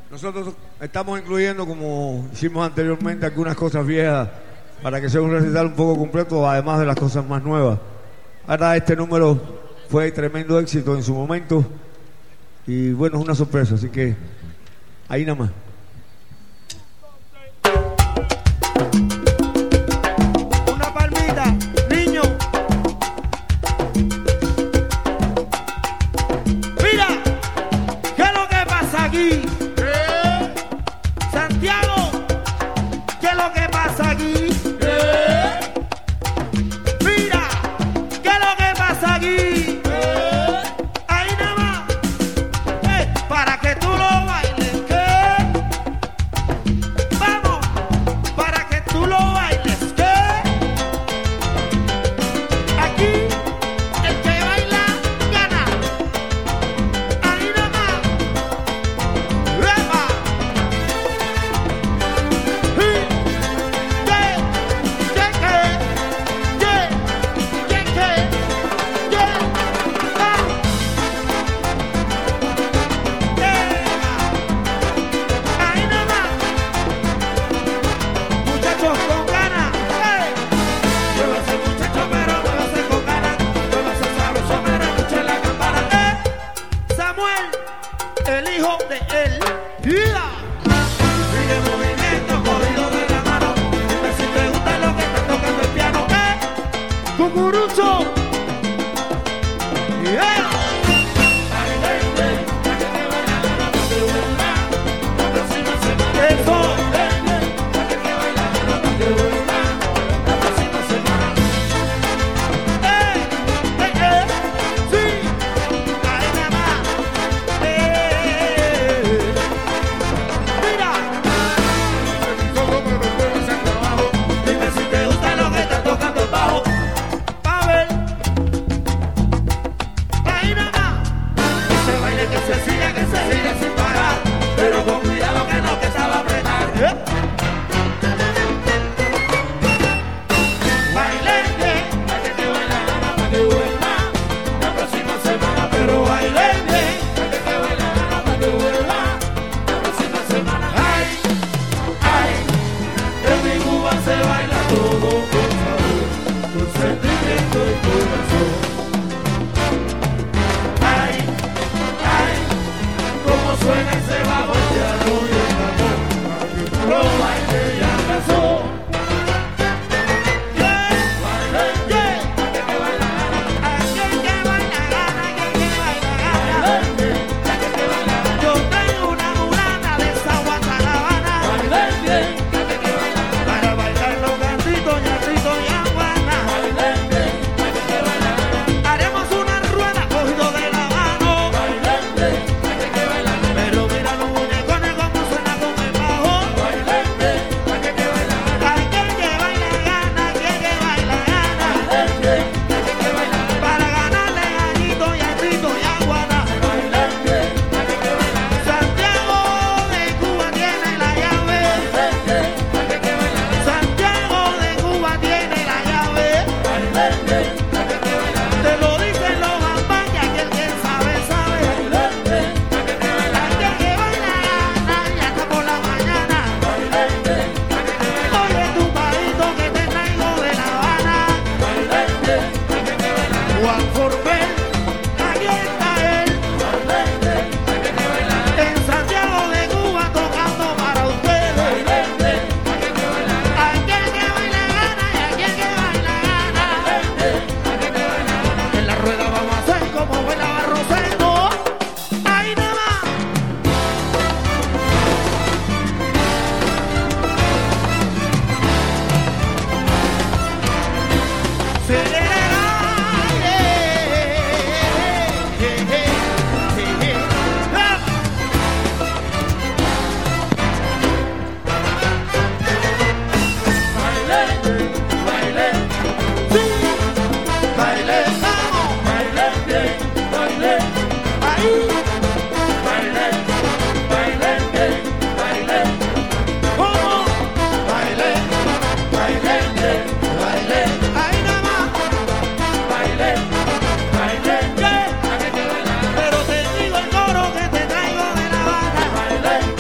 Nosotros estamos incluyendo, como hicimos anteriormente, algunas cosas viejas para que sea un recital un poco completo, además de las cosas más nuevas. Ahora este número fue tremendo éxito en su momento y bueno, es una sorpresa, así que ahí nada más. Una palmita, niño. Mira, ¿qué es lo que pasa aquí? Santiago, ¿qué es lo que pasa aquí? Mira, ¿qué es lo que pasa aquí? Ahí nada más, para que tú lo bailes, ¿qué?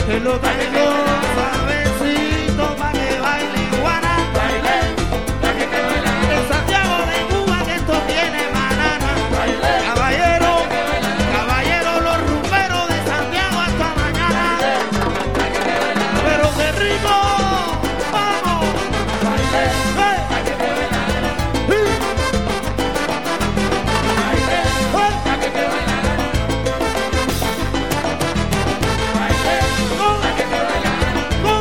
Te lo traigo suavecito pa' que baile Juana. Baile, pa' que te baila. En Santiago de Cuba que esto tiene banana. Baile, Caballero, caballero, los rumberos de Santiago hasta mañana. pa' que te baila. Pero qué rico, vamos. Baile, ¡Hey! pa' que te baila. ¡Sí! Baile, ¡Hey! pa' que te baila. Baile, ¡Go! pa' que te baila. ¡Go!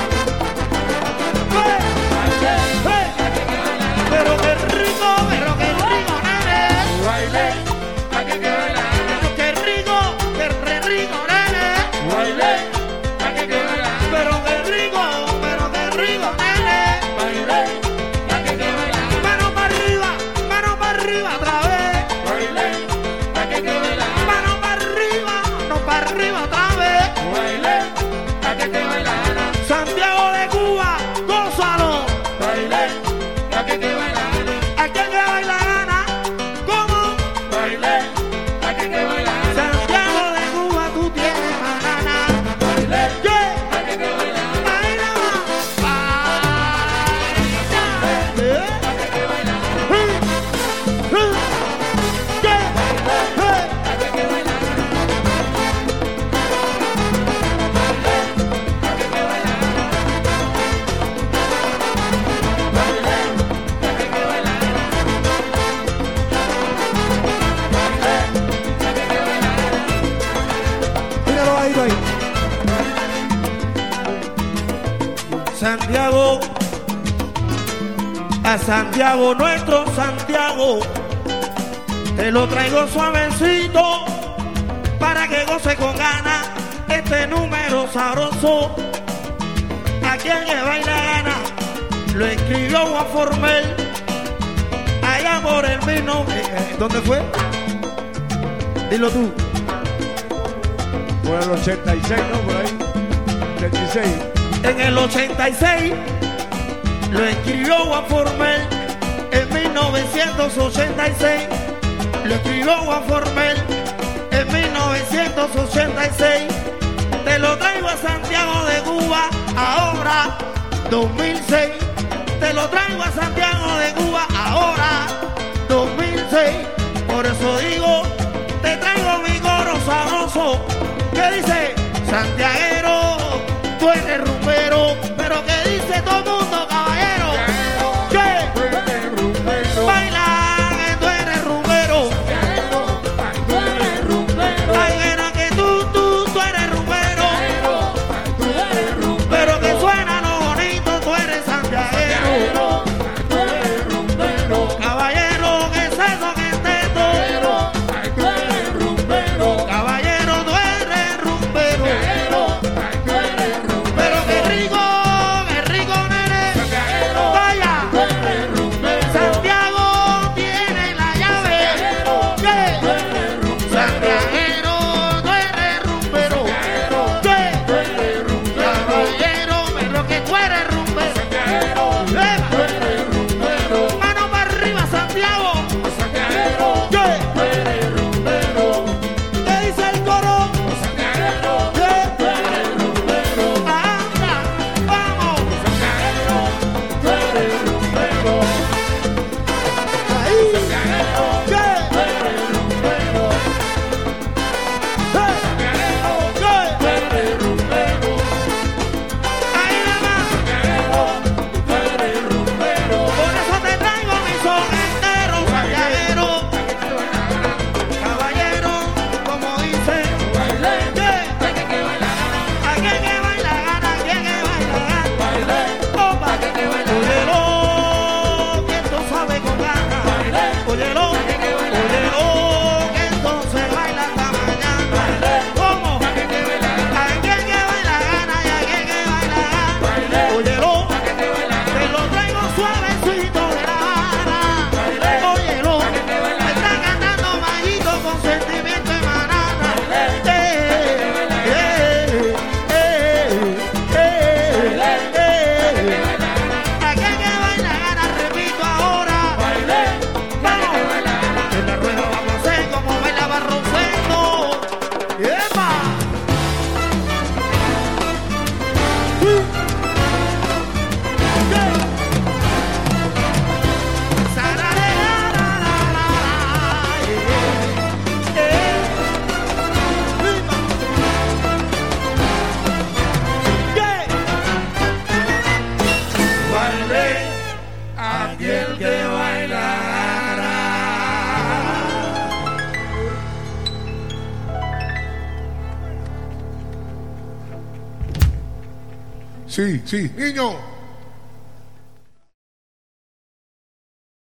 ¡Hey! Baile, ¡Hey! pa' que te baila. Pero qué rico, nene. Baile, pa' que te baila. Pero qué rico, nene. Baile, pa' que te baila. Pero qué rico, nene. Baile, pa' que te baila. Mano para arriba otra vez. Baile, pa' que te baila. Mano para arriba otra vez. Baile, pa' que te baila. Santiago de Cuba, gózalo. Baile, pa' que te baila. Aquí el que baila gana. ¿Cómo? Baile, pa' que te baila. Santiago de Cuba, tú tienes banana. Baile, ¿Qué? pa' que te baila. Ahí nada más. Pa' que te baila. ¿Qué? Pa' que te baila. Pa' que te baila. Baile, pa' que te baila. Baile, pa' que te baila. Míralo ahí, ahí. Santiago, a Santiago, nuestro Santiago, te lo traigo suavecito para que goce con ganas este número sabroso. Aquí el que baila gana, lo escribió Juan Formel, allá por el vino. ¿Dónde fue? Dilo tú. Por el 86, ¿no? Por ahí. 86. En el 86 lo escribió Juan Formel, en 1986 lo escribió Juan Formel, en 1986 te lo traigo a Santiago de Cuba, ahora 2006 te lo traigo a Santiago de Cuba, ahora 2006, por eso digo, te traigo mi coro sabroso, que dice, santiaguero, tú eres rumbero, pero que dice todo el mundo, caballero, que Tú eres rumbero. baila, que tú eres rumbero, Tú eres rumbero. ay, era que tú eres rumbero, Tú eres rumbero. pero que suena lo bonito, tú eres santiaguero, Tú eres rumbero. caballero, que es eso que es teto, Tú eres rumbero. caballero, tú eres rumbero, Tú eres rumbero. pero qué rico, nene. Sí, sí. Niño.